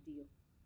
Dio.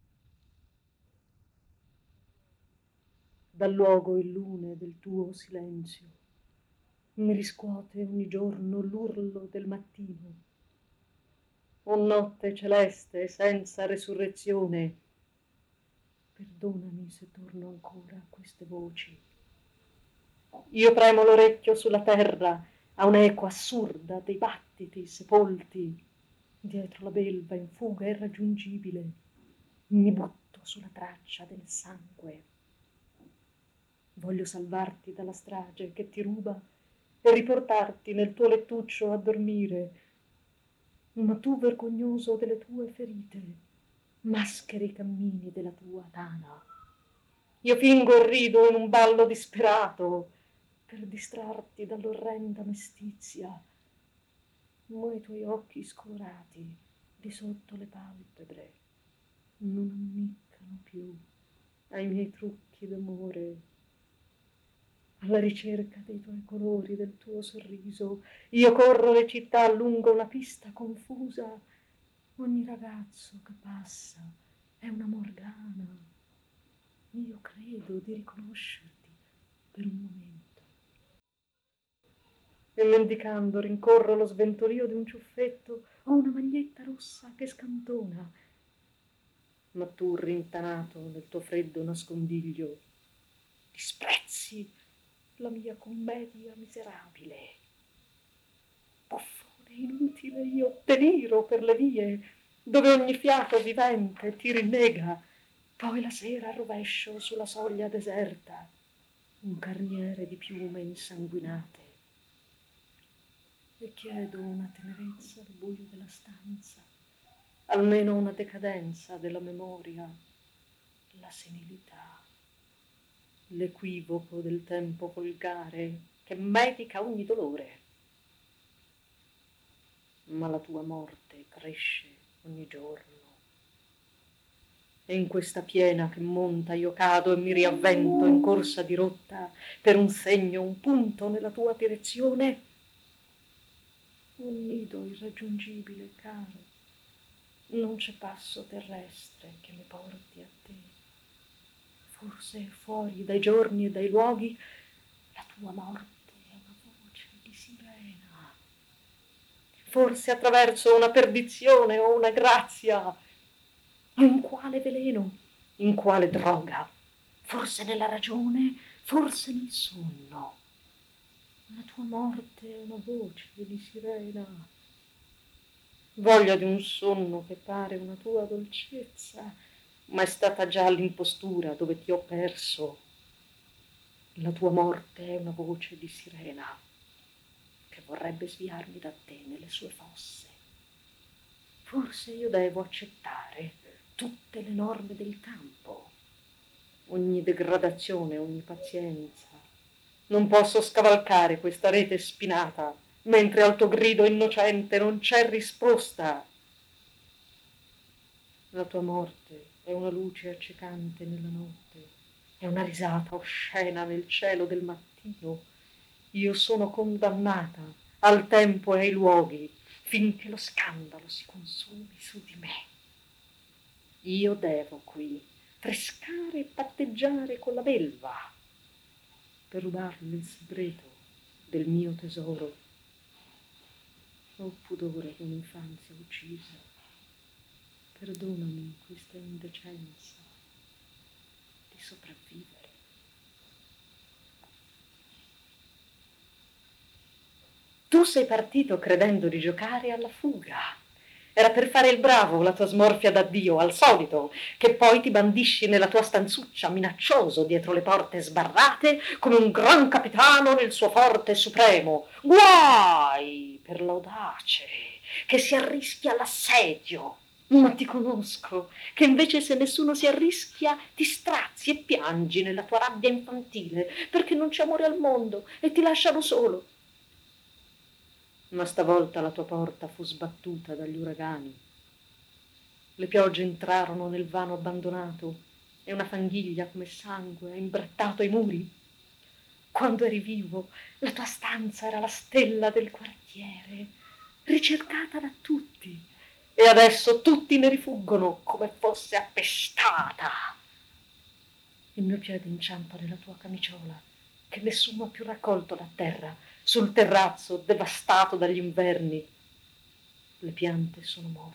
Dal luogo il lune del tuo silenzio mi riscuote ogni giorno l'urlo del mattino. O notte celeste senza resurrezione, perdonami se torno ancora a queste voci. Io premo l'orecchio sulla terra a un'eco assurda dei battiti sepolti. Dietro la belva in fuga irraggiungibile mi butto sulla traccia del sangue. Voglio salvarti dalla strage che ti ruba e riportarti nel tuo lettuccio a dormire, ma tu, vergognoso delle tue ferite, mascheri i cammini della tua tana. Io fingo e rido in un ballo disperato per distrarti dall'orrenda mestizia, ma i tuoi occhi scolorati di sotto le palpebre non ammiccano più ai miei trucchi d'amore. Alla ricerca dei tuoi colori, del tuo sorriso, io corro le città lungo una pista confusa. Ogni ragazzo che passa è una morgana. Io credo di riconoscerti per un momento. E mendicando rincorro lo sventolio di un ciuffetto o una maglietta rossa che scantona. Ma tu, rintanato nel tuo freddo nascondiglio, disprezzi la mia commedia miserabile. Buffone inutile, io deliro per le vie dove ogni fiato vivente ti rinnega. Poi la sera al rovescio sulla soglia deserta un carniere di piume insanguinate. E chiedo una tenerezza al buio della stanza, almeno una decadenza della memoria, la senilità, l'equivoco del tempo volgare che medica ogni dolore. Ma la tua morte cresce ogni giorno. E in questa piena che monta io cado e mi riavvento in corsa di rotta per un segno, un punto nella tua direzione. Un nido irraggiungibile, caro. Non c'è passo terrestre che mi porti a te. Forse fuori dai giorni e dai luoghi la tua morte è una voce di sirena. Forse attraverso una perdizione o una grazia. In quale veleno? In quale droga? Forse nella ragione, forse nel sonno. La tua morte è una voce di sirena. Voglia di un sonno che pare una tua dolcezza, ma è stata già l'impostura dove ti ho perso. La tua morte è una voce di sirena che vorrebbe sviarmi da te nelle sue fosse. Forse io devo accettare tutte le norme del campo, ogni degradazione, ogni pazienza. Non posso scavalcare questa rete spinata, mentre al tuo grido innocente non c'è risposta. La tua morte è una luce accecante nella notte, è una risata oscena nel cielo del mattino. Io sono condannata al tempo e ai luoghi finché lo scandalo si consumi su di me. Io devo qui trescare e patteggiare con la belva per rubarle il segreto del mio tesoro. Oh pudore di un'infanzia uccisa, perdonami questa indecenza di sopravvivere. Tu sei partito credendo di giocare alla fuga. Era per fare il bravo la tua smorfia d'addio, al solito, che poi ti bandisci nella tua stanzuccia minaccioso dietro le porte sbarrate come un gran capitano nel suo forte supremo. Guai per l'audace che si arrischia all'assedio. Ma ti conosco, che invece se nessuno si arrischia ti strazi e piangi nella tua rabbia infantile perché non c'è amore al mondo e ti lasciano solo. Ma stavolta la tua porta fu sbattuta dagli uragani. Le piogge entrarono nel vano abbandonato e una fanghiglia come sangue ha imbrattato i muri. Quando eri vivo, la tua stanza era la stella del quartiere, ricercata da tutti. E adesso tutti ne rifuggono come fosse appestata. Il mio piede inciampa nella tua camiciola, che nessuno ha più raccolto da terra, sul terrazzo devastato dagli inverni. Le piante sono morte.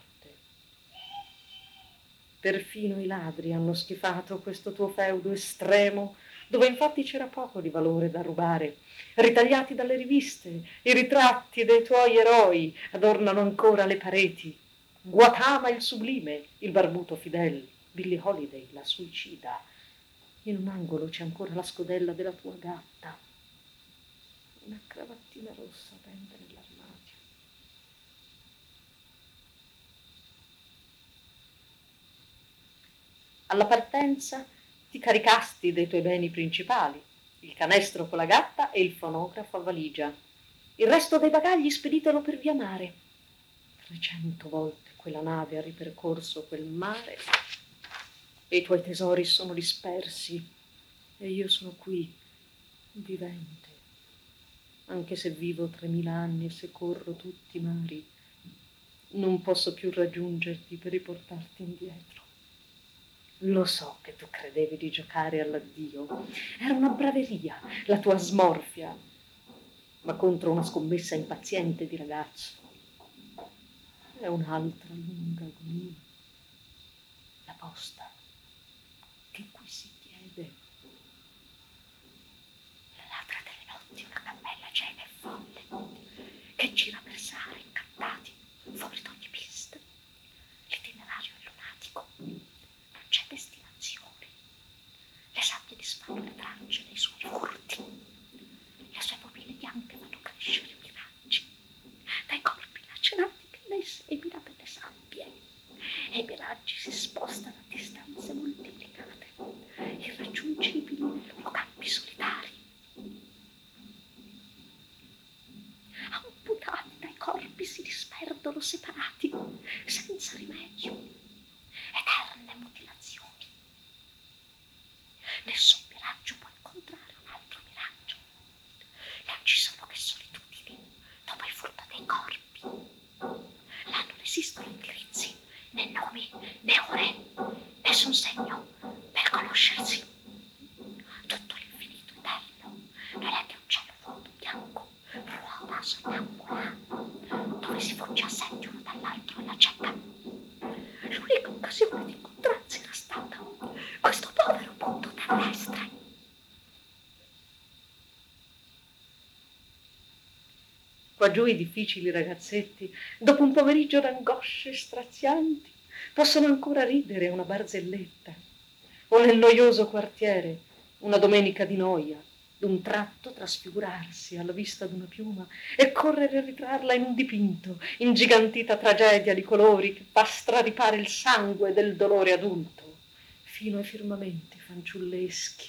Perfino i ladri hanno schifato questo tuo feudo estremo, dove infatti c'era poco di valore da rubare. Ritagliati dalle riviste, i ritratti dei tuoi eroi adornano ancora le pareti. Guatama il sublime, il barbuto Fidel, Billie Holiday, la suicida. In un angolo c'è ancora la scodella della tua gatta. Una cravattina rossa pende nell'armadio. Alla partenza ti caricasti dei tuoi beni principali, il canestro con la gatta e il fonografo a valigia. Il resto dei bagagli speditelo per via mare. 300 volte quella nave ha ripercorso quel mare e i tuoi tesori sono dispersi e io sono qui, vivente, anche se vivo 3000 anni e se corro tutti i mari, non posso più raggiungerti per riportarti indietro. Lo so che tu credevi di giocare all'addio. Era una braveria, la tua smorfia, ma contro una scommessa impaziente di ragazzo. È un'altra lunga agonia. La posta che qui si chiede. La ladra delle notti, una cappella cieca e folle, che gira per sare incantati, fuori d'ogni pista. L'itinerario è lunatico, non c'è destinazione. Le sabbie disfanno le tracce dei suoi furti. Le sue pupille bianche fanno crescere miraggi. Dai corpi lacerati che lei semina per le sabbie. E i miraggi si spostano a distanze moltiplicate, irraggiungibili o campi solitari. Amputati dai corpi si disperdono separati, senza rimedio. Eterne mutilazioni. Nessun miraggio può incontrare un altro miraggio. Non ci sono che solitudini dopo il furto dei corpi. Là non esistono indirizzi, né nomi, né ore, nessun segno per conoscersi. Tutto l'infinito eterno non è che un cielo vuoto bianco, ruota sonnambula, dove si fugge assenti uno dall'altro alla cieca. L'unica occasione di incontrarsi era stata questo povero punto terrestre. Qua giù i difficili ragazzetti, dopo un pomeriggio d'angosce strazianti, possono ancora ridere a una barzelletta. O nel noioso quartiere, una domenica di noia, d'un tratto trasfigurarsi alla vista d'una piuma e correre a ritrarla in un dipinto, ingigantita tragedia di colori che fa straripare il sangue del dolore adulto, fino ai firmamenti fanciulleschi.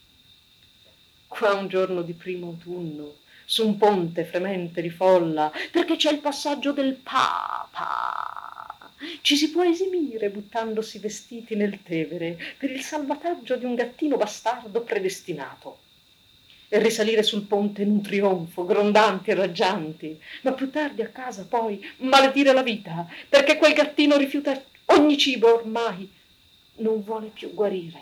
Qua un giorno di primo autunno, su un ponte fremente di folla, perché c'è il passaggio del Papa. Ci si può esimere buttandosi vestiti nel Tevere per il salvataggio di un gattino bastardo predestinato. E risalire sul ponte in un trionfo, grondanti e raggianti, ma più tardi a casa poi maledire la vita, perché quel gattino rifiuta ogni cibo ormai, non vuole più guarire.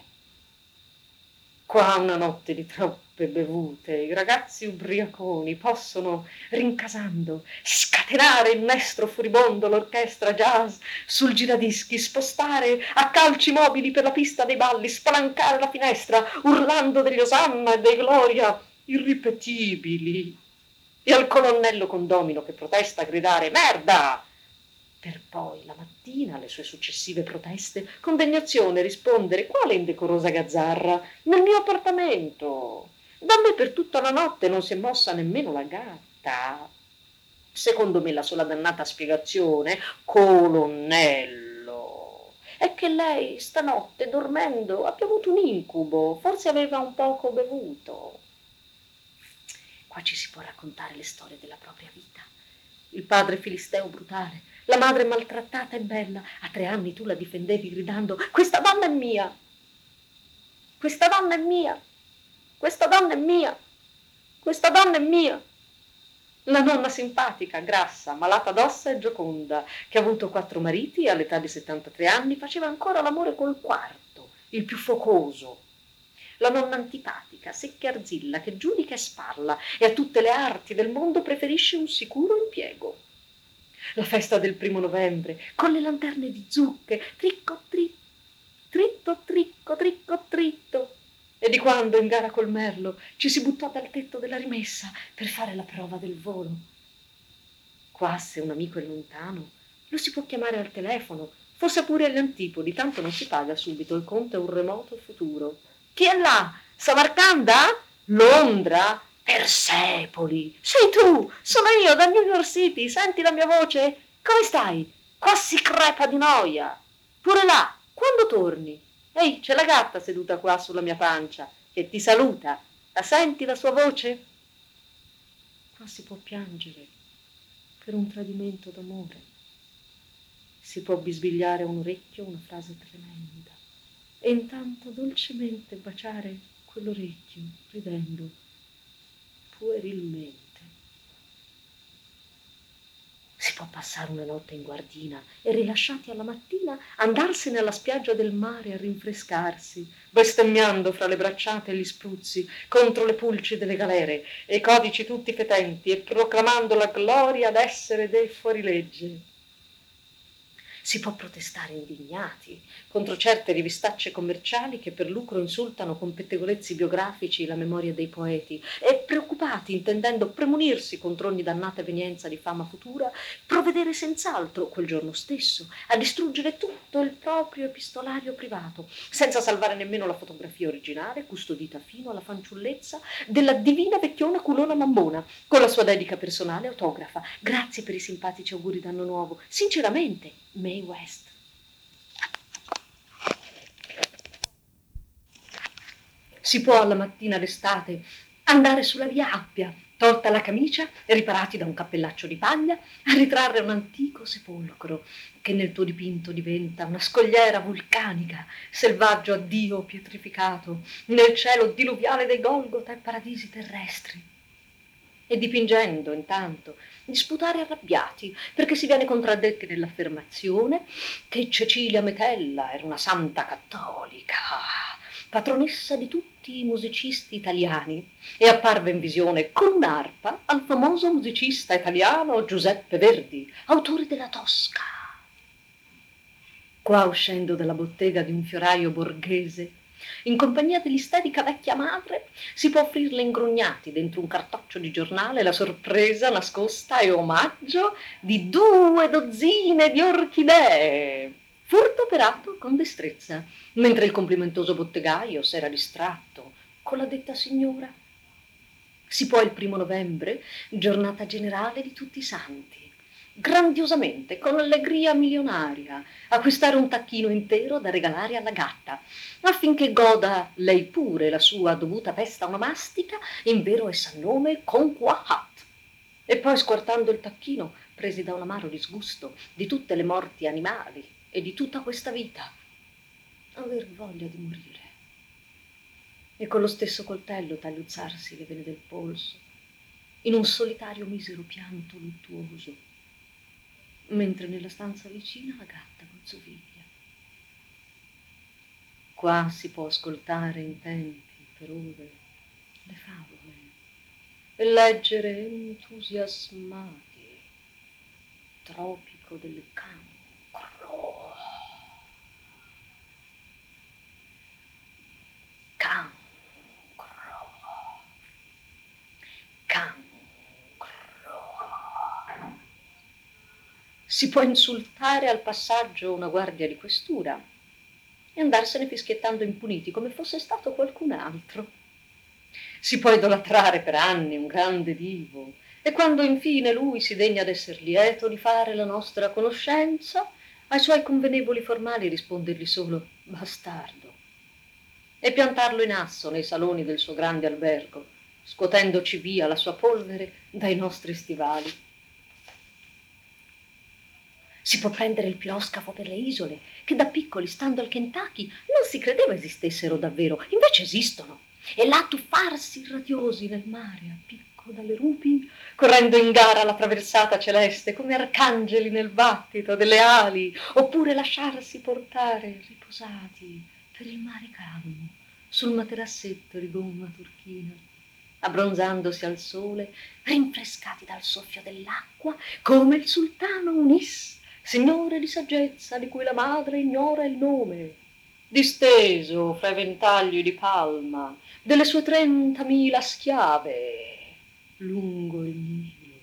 Qua una notte di troppe bevute, i ragazzi ubriaconi possono, rincasando, scatenare il nestro furibondo, l'orchestra jazz sul giradischi, spostare a calci mobili per la pista dei balli, spalancare la finestra, urlando degli Osanna e dei Gloria irripetibili. E al colonnello condomino che protesta gridare «Merda!», per poi la mattina alle sue successive proteste con degnazione rispondere quale indecorosa gazzarra nel mio appartamento. Da me per tutta la notte non si è mossa nemmeno la gatta. Secondo me la sola dannata spiegazione, colonnello, è che lei stanotte dormendo abbia avuto un incubo, forse aveva un poco bevuto. Qua ci si può raccontare le storie della propria vita. Il padre filisteo brutale, la madre maltrattata e bella. A 3 anni tu la difendevi gridando «Questa donna è mia! Questa donna è mia! Questa donna è mia! Questa donna è mia!» La nonna simpatica, grassa, malata d'ossa e gioconda, che ha avuto 4 mariti e all'età di 73 anni faceva ancora l'amore col quarto, il più focoso. La nonna antipatica, secca e arzilla, che giudica e sparla e a tutte le arti del mondo preferisce un sicuro impiego. La festa del 1° novembre, con le lanterne di zucche, tricco tritto, tritto tricco, tricco tritto. E di quando in gara col merlo ci si buttò dal tetto della rimessa per fare la prova del volo. Qua, se un amico è lontano, lo si può chiamare al telefono, forse pure agli antipodi, tanto non si paga subito, il conto è un remoto futuro. Chi è là? Samarcanda? Londra? Persepoli? Sei tu? Sono io, da New York City, senti la mia voce? Come stai? Qua si crepa di noia. Pure là, quando torni? Ehi, c'è la gatta seduta qua sulla mia pancia, che ti saluta. La senti la sua voce? Qua si può piangere per un tradimento d'amore. Si può bisbigliare a un orecchio una frase tremenda e intanto dolcemente baciare quell'orecchio, ridendo puerilmente. Si può passare una notte in guardina e, rilasciati alla mattina, andarsene alla spiaggia del mare a rinfrescarsi, bestemmiando fra le bracciate e gli spruzzi contro le pulci delle galere e i codici tutti fetenti e proclamando la gloria d'essere dei fuorilegge. Si può protestare indignati contro certe rivistacce commerciali che per lucro insultano con pettegolezzi biografici la memoria dei poeti e, preoccupati, intendendo premunirsi contro ogni dannata evenienza di fama futura, provvedere senz'altro quel giorno stesso a distruggere tutto il proprio epistolario privato, senza salvare nemmeno la fotografia originale, custodita fino alla fanciullezza, della divina vecchiona culona mammona, con la sua dedica personale autografa. Grazie per i simpatici auguri d'anno nuovo. Sinceramente, Mae West. Si può alla mattina d'estate andare sulla via Appia, tolta la camicia e riparati da un cappellaccio di paglia, a ritrarre un antico sepolcro che nel tuo dipinto diventa una scogliera vulcanica, selvaggio addio pietrificato, nel cielo diluviale dei Golgota e paradisi terrestri. E dipingendo, intanto, di sputare arrabbiati, perché si viene contraddetti nell'affermazione che Cecilia Metella era una santa cattolica, patronessa di tutti i musicisti italiani, e apparve in visione con un'arpa al famoso musicista italiano Giuseppe Verdi, autore della Tosca. Qua, uscendo dalla bottega di un fioraio borghese, in compagnia dell'isterica vecchia madre, si può offrirle ingrugnati dentro un cartoccio di giornale la sorpresa nascosta e omaggio di 2 dozzine di orchidee, furto operato con destrezza, mentre il complimentoso bottegaio s'era distratto con la detta signora. Si può il 1° novembre, giornata generale di tutti i santi, grandiosamente, con allegria milionaria, acquistare un tacchino intero da regalare alla gatta, affinché goda lei pure la sua dovuta festa onomastica in vero e san nome Conquahat. E poi, squartando il tacchino, presi da un amaro disgusto di tutte le morti animali e di tutta questa vita, aver voglia di morire. E con lo stesso coltello tagliuzzarsi le vene del polso, in un solitario misero pianto luttuoso, mentre nella stanza vicina la gatta gozzoviglia. Qua si può ascoltare intenti per ore le favole e leggere entusiasmati Tropico del Cancro. Cancro. Si può insultare al passaggio una guardia di questura e andarsene fischiettando impuniti come fosse stato qualcun altro. Si può idolatrare per anni un grande divo e quando infine lui si degna d'esser lieto di fare la nostra conoscenza, ai suoi convenevoli formali rispondergli solo bastardo e piantarlo in asso nei saloni del suo grande albergo, scuotendoci via la sua polvere dai nostri stivali. Si può prendere il piroscafo per le isole, che da piccoli, stando al Kentucky, non si credeva esistessero davvero, invece esistono. E là tuffarsi radiosi nel mare a picco dalle rupi correndo in gara alla traversata celeste, come arcangeli nel battito delle ali, oppure lasciarsi portare riposati per il mare calmo, sul materassetto di gomma turchina, abbronzandosi al sole, rinfrescati dal soffio dell'acqua, come il sultano Unis, signore di saggezza di cui la madre ignora il nome, disteso fra i ventagli di palma delle sue 30.000 schiave lungo il Nilo.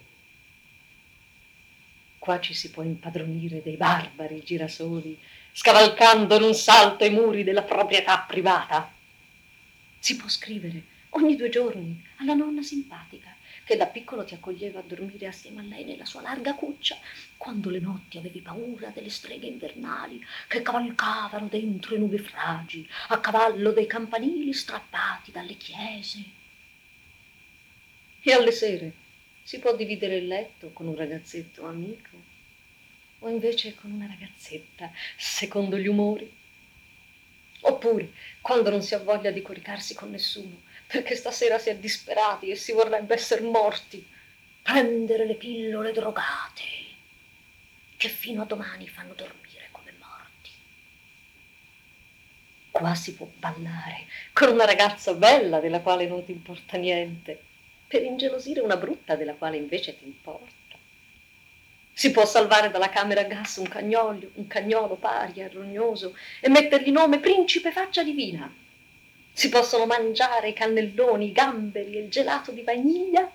Qua ci si può impadronire dei barbari girasoli, scavalcando in un salto i muri della proprietà privata. Si può scrivere ogni 2 giorni alla nonna simpatica, che da piccolo ti accoglieva a dormire assieme a lei nella sua larga cuccia, quando le notti avevi paura delle streghe invernali che cavalcavano dentro i nubifragi, a cavallo dei campanili strappati dalle chiese. E alle sere si può dividere il letto con un ragazzetto amico, o invece con una ragazzetta, secondo gli umori. Oppure, quando non si ha voglia di coricarsi con nessuno, perché stasera si è disperati e si vorrebbe essere morti, prendere le pillole drogate, che fino a domani fanno dormire come morti. Qua si può ballare con una ragazza bella della quale non ti importa niente, per ingelosire una brutta della quale invece ti importa. Si può salvare dalla camera a gas un cagnolo paria e rognoso e mettergli nome Principe Faccia Divina. Si possono mangiare i cannelloni, i gamberi e il gelato di vaniglia.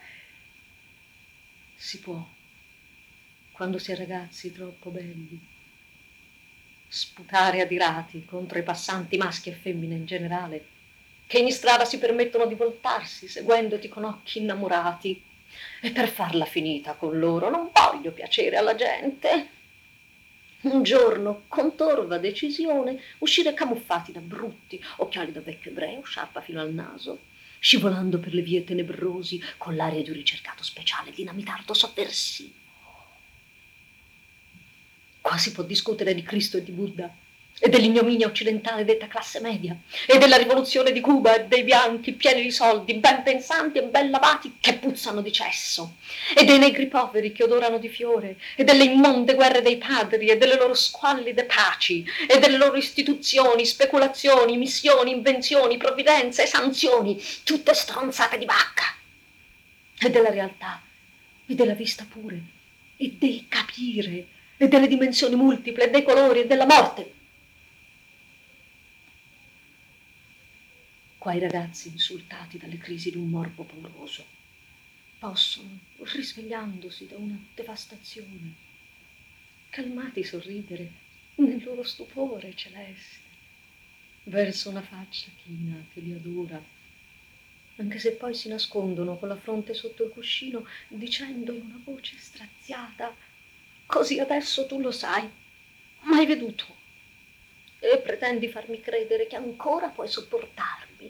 Si può, quando si è ragazzi troppo belli, sputare adirati contro i passanti maschi e femmine in generale, che in strada si permettono di voltarsi seguendoti con occhi innamorati. E per farla finita con loro non voglio piacere alla gente. Un giorno, con torva decisione, uscire camuffati da brutti, occhiali da vecchio ebreo, sciarpa fino al naso, scivolando per le vie tenebrosi con l'aria di un ricercato speciale dinamitardo sovversivo. Qua si può discutere di Cristo e di Buddha, e dell'ignominia occidentale detta classe media, e della rivoluzione di Cuba e dei bianchi pieni di soldi, ben pensanti e ben lavati che puzzano di cesso, e dei negri poveri che odorano di fiore, e delle immonde guerre dei padri, e delle loro squallide paci, e delle loro istituzioni, speculazioni, missioni, invenzioni, provvidenze e sanzioni, tutte stronzate di bacca, e della realtà, e della vista pure, e del capire, e delle dimensioni multiple, e dei colori, e della morte. Qua i ragazzi, insultati dalle crisi di un morbo pauroso, possono, risvegliandosi da una devastazione, calmati sorridere nel loro stupore celeste verso una faccia china che li adora, anche se poi si nascondono con la fronte sotto il cuscino dicendo in una voce straziata: così adesso tu lo sai, m'hai veduto e pretendi farmi credere che ancora puoi sopportarmi.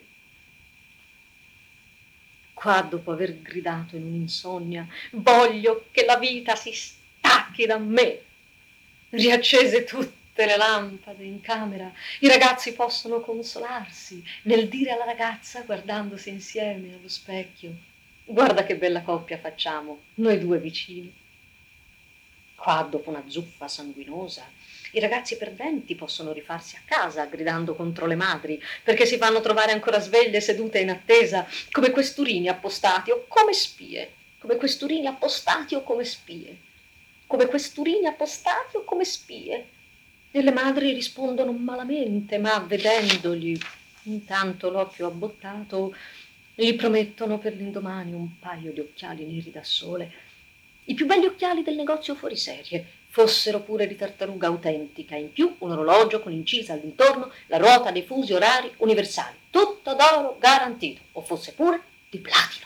Qua, dopo aver gridato in un'insonnia: voglio che la vita si stacchi da me, riaccese tutte le lampade in camera, i ragazzi possono consolarsi nel dire alla ragazza, guardandosi insieme allo specchio: guarda che bella coppia facciamo, noi 2 vicini. Qua, dopo una zuffa sanguinosa, i ragazzi perdenti possono rifarsi a casa gridando contro le madri, perché si fanno trovare ancora sveglie sedute in attesa, come questurini appostati o come spie, come questurini appostati o come spie, come questurini appostati o come spie. E le madri rispondono malamente, ma vedendogli intanto l'occhio abbottato, gli promettono per l'indomani un paio di occhiali neri da sole, i più belli occhiali del negozio fuori serie, fossero pure di tartaruga autentica, in più un orologio con incisa all'intorno la ruota dei fusi orari universali, tutto d'oro garantito, o fosse pure di platino.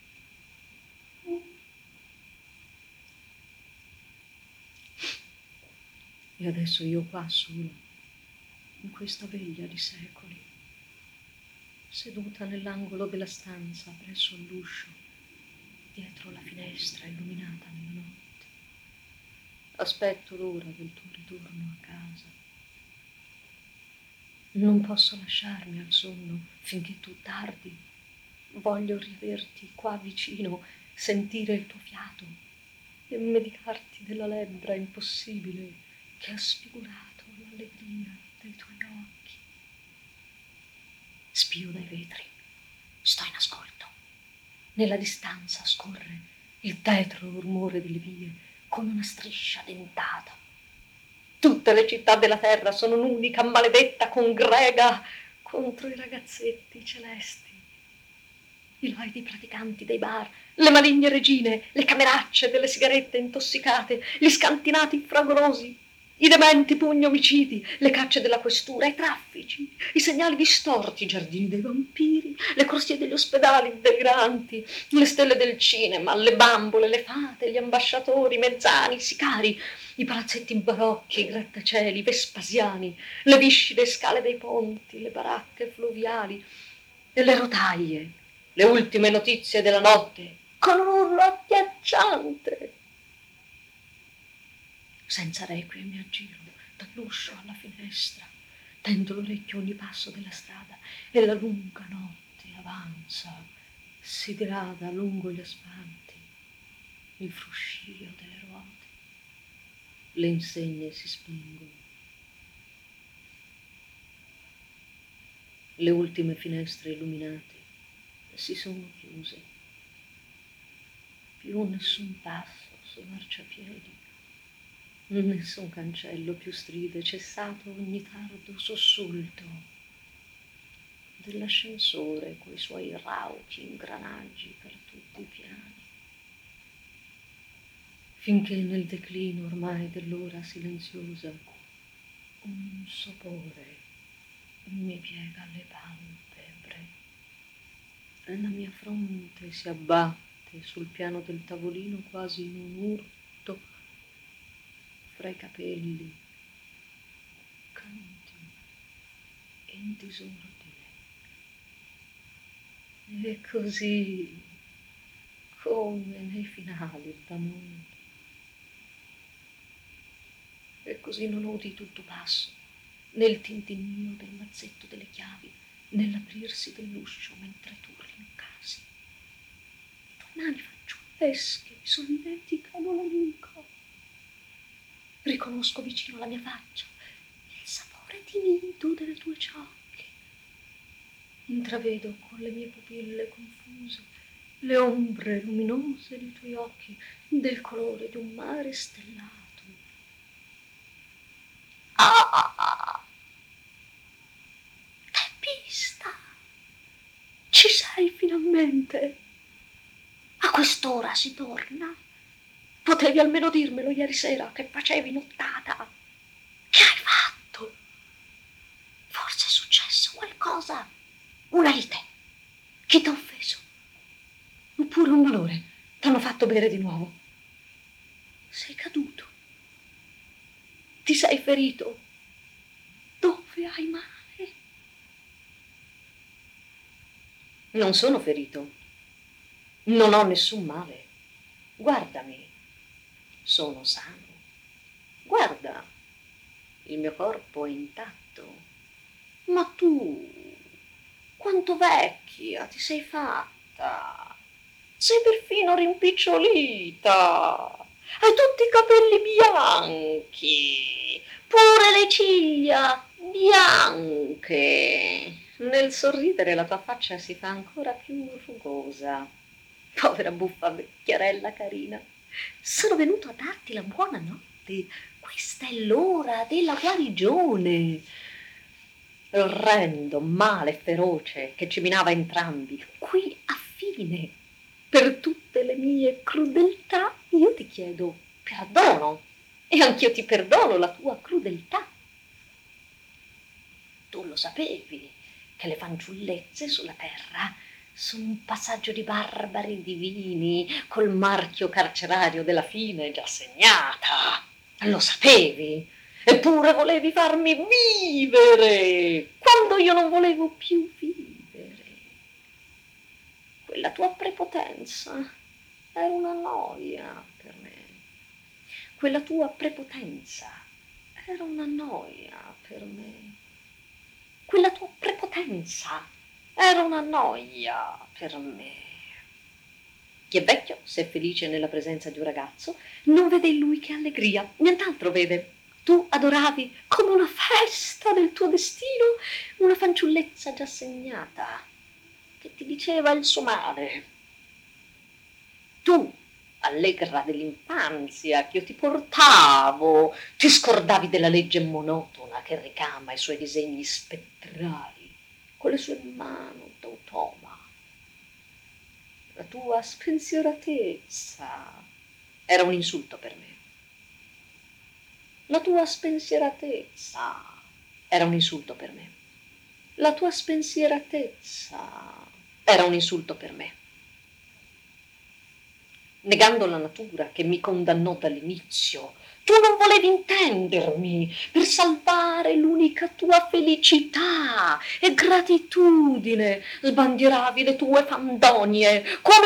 E adesso io qua sola, in questa veglia di secoli, seduta nell'angolo della stanza presso l'uscio, dietro la finestra illuminata nella notte, aspetto l'ora del tuo ritorno a casa. Non posso lasciarmi al sonno finché tu tardi. Voglio rivederti qua vicino, sentire il tuo fiato e medicarti della lebbra impossibile che ha sfigurato l'allegria dei tuoi occhi. Spio dai vetri, sto in ascolto. Nella distanza scorre il tetro rumore delle vie come una striscia dentata. Tutte le città della terra sono un'unica maledetta congrega contro i ragazzetti celesti, i laidi praticanti dei bar, le maligne regine, le cameracce delle sigarette intossicate, gli scantinati fragorosi, i dementi pugni omicidi, le cacce della questura, i traffici, i segnali distorti, i giardini dei vampiri, le corsie degli ospedali deliranti, le stelle del cinema, le bambole, le fate, gli ambasciatori, i mezzani, i sicari, i palazzetti barocchi, i grattacieli, i vespasiani, le viscide scale dei ponti, le baracche fluviali e le rotaie, le ultime notizie della notte, con un urlo agghiacciante. Senza requiem mi aggiro dall'uscio alla finestra, tendo l'orecchio ogni passo della strada e la lunga notte avanza, si dirada lungo gli asfalti, il fruscio delle ruote, le insegne si spengono, le ultime finestre illuminate si sono chiuse, più nessun passo sui marciapiedi, nessun cancello più stride, cessato ogni tardo sussulto dell'ascensore coi suoi rauchi ingranaggi per tutti i piani, finché nel declino ormai dell'ora silenziosa un sopore mi piega le palpebre e la mia fronte si abbatte sul piano del tavolino quasi in un urto fra i capelli, canti in disordine. E così, come nei finali d'amore. E così non udito il tuo passo, nel tintinnio del mazzetto delle chiavi, nell'aprirsi dell'uscio mentre tu rincasi. Le tue mani fanciullesche mi solleticano la nuca. Riconosco vicino alla mia faccia il sapore timido delle tue ciocche. Intravedo con le mie pupille confuse le ombre luminose dei tuoi occhi del colore di un mare stellato. Ah! Teppista! Ci sei finalmente! A quest'ora si torna? Potevi almeno dirmelo ieri sera che facevi nottata. Che hai fatto? Forse è successo qualcosa. Una lite. Chi t'ha offeso? Oppure un malore. T'hanno fatto bere di nuovo. Sei caduto. Ti sei ferito. Dove hai male? Non sono ferito. Non ho nessun male. Guardami. Sono sano. Guarda. Il mio corpo è intatto. Ma tu, quanto vecchia ti sei fatta? Sei perfino rimpicciolita. Hai tutti i capelli bianchi, pure le ciglia bianche. Nel sorridere la tua faccia si fa ancora più rugosa. Povera buffa vecchierella carina. Sono venuto a darti la buonanotte. Questa è l'ora della guarigione. L'orrendo male feroce che ci minava entrambi, qui a fine. Per tutte le mie crudeltà io ti chiedo perdono e anch'io ti perdono la tua crudeltà. Tu lo sapevi che le fanciullezze sulla terra sono un passaggio di barbari divini col marchio carcerario della fine già segnata. Lo sapevi? Eppure volevi farmi vivere quando io non volevo più vivere. Quella tua prepotenza era una noia per me. Quella tua prepotenza era una noia per me. Quella tua prepotenza era una noia per me. Chi è vecchio, se è felice nella presenza di un ragazzo, non vede in lui che allegria, nient'altro vede. Tu adoravi come una festa del tuo destino una fanciullezza già segnata, che ti diceva il suo male. Tu, allegra dell'infanzia che io ti portavo, ti scordavi della legge monotona che ricama i suoi disegni spettrali con le sue mani d'automa. La tua spensieratezza era un insulto per me. La tua spensieratezza era un insulto per me. La tua spensieratezza era un insulto per me. Negando la natura che mi condannò dall'inizio, tu non volevi intendermi per salvare l'unica tua felicità e gratitudine, sbandieravi le tue fandonie come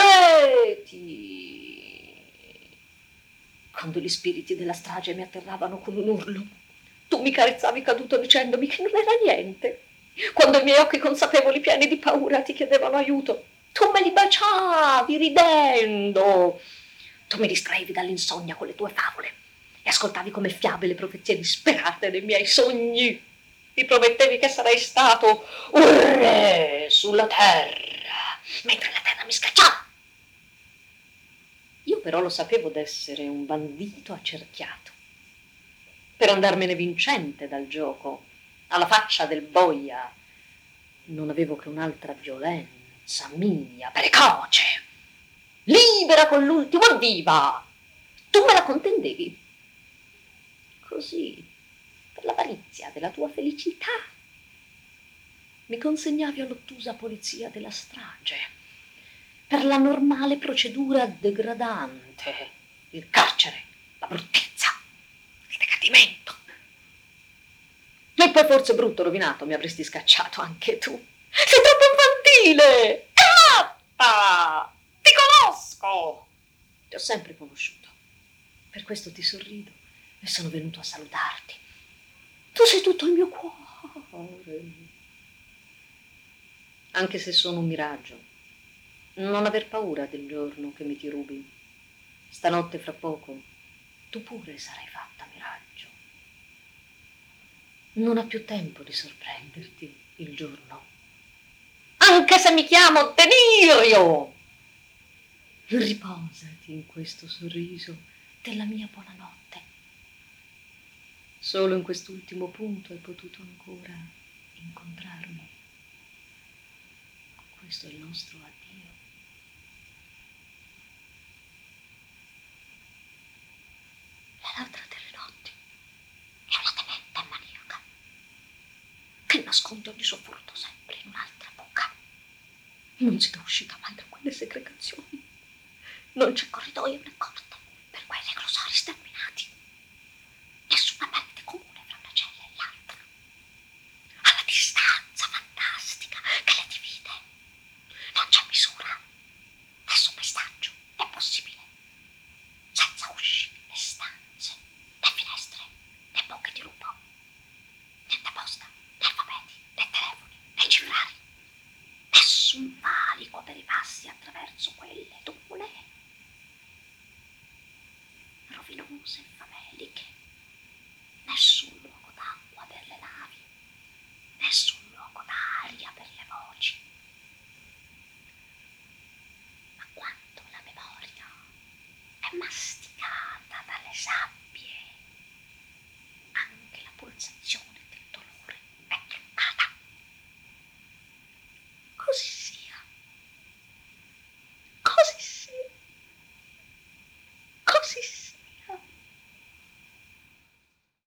amuleti. Quando gli spiriti della strage mi atterravano con un urlo, tu mi carezzavi caduto dicendomi che non era niente. Quando i miei occhi consapevoli pieni di paura ti chiedevano aiuto, tu me li baciavi ridendo. Tu mi distraevi dall'insonnia con le tue favole e ascoltavi come fiabe le profezie disperate dei miei sogni. Mi promettevi che sarei stato un re sulla terra, mentre la terra mi scacciava. Io però lo sapevo d'essere un bandito accerchiato, per andarmene vincente dal gioco, alla faccia del boia. Non avevo che un'altra violenza mia, precoce, libera con l'ultimo evviva. Tu me la contendevi. Così, per l'avarizia della tua felicità, mi consegnavi all'ottusa polizia della strage, per la normale procedura degradante, il carcere, la bruttezza, il decadimento. E poi forse brutto rovinato mi avresti scacciato anche tu. Sei troppo infantile! Matta! Ti conosco! Ti ho sempre conosciuto. Per questo ti sorrido e sono venuto a salutarti. Tu sei tutto il mio cuore. Anche se sono un miraggio, non aver paura del giorno che mi ti rubi. Stanotte fra poco tu pure sarai fatta miraggio. Non ha più tempo di sorprenderti il giorno. Anche se mi chiamo Delirio! Riposati in questo sorriso della mia buonanotte. Solo in quest'ultimo punto hai potuto ancora incontrarmi. Questo è il nostro addio. La ladra delle notti è una demente maniaca che nasconde ogni suo furto sempre in un'altra buca. Non si dà uscita mai da quelle segregazioni. Non c'è corridoio né corte per quei reclusori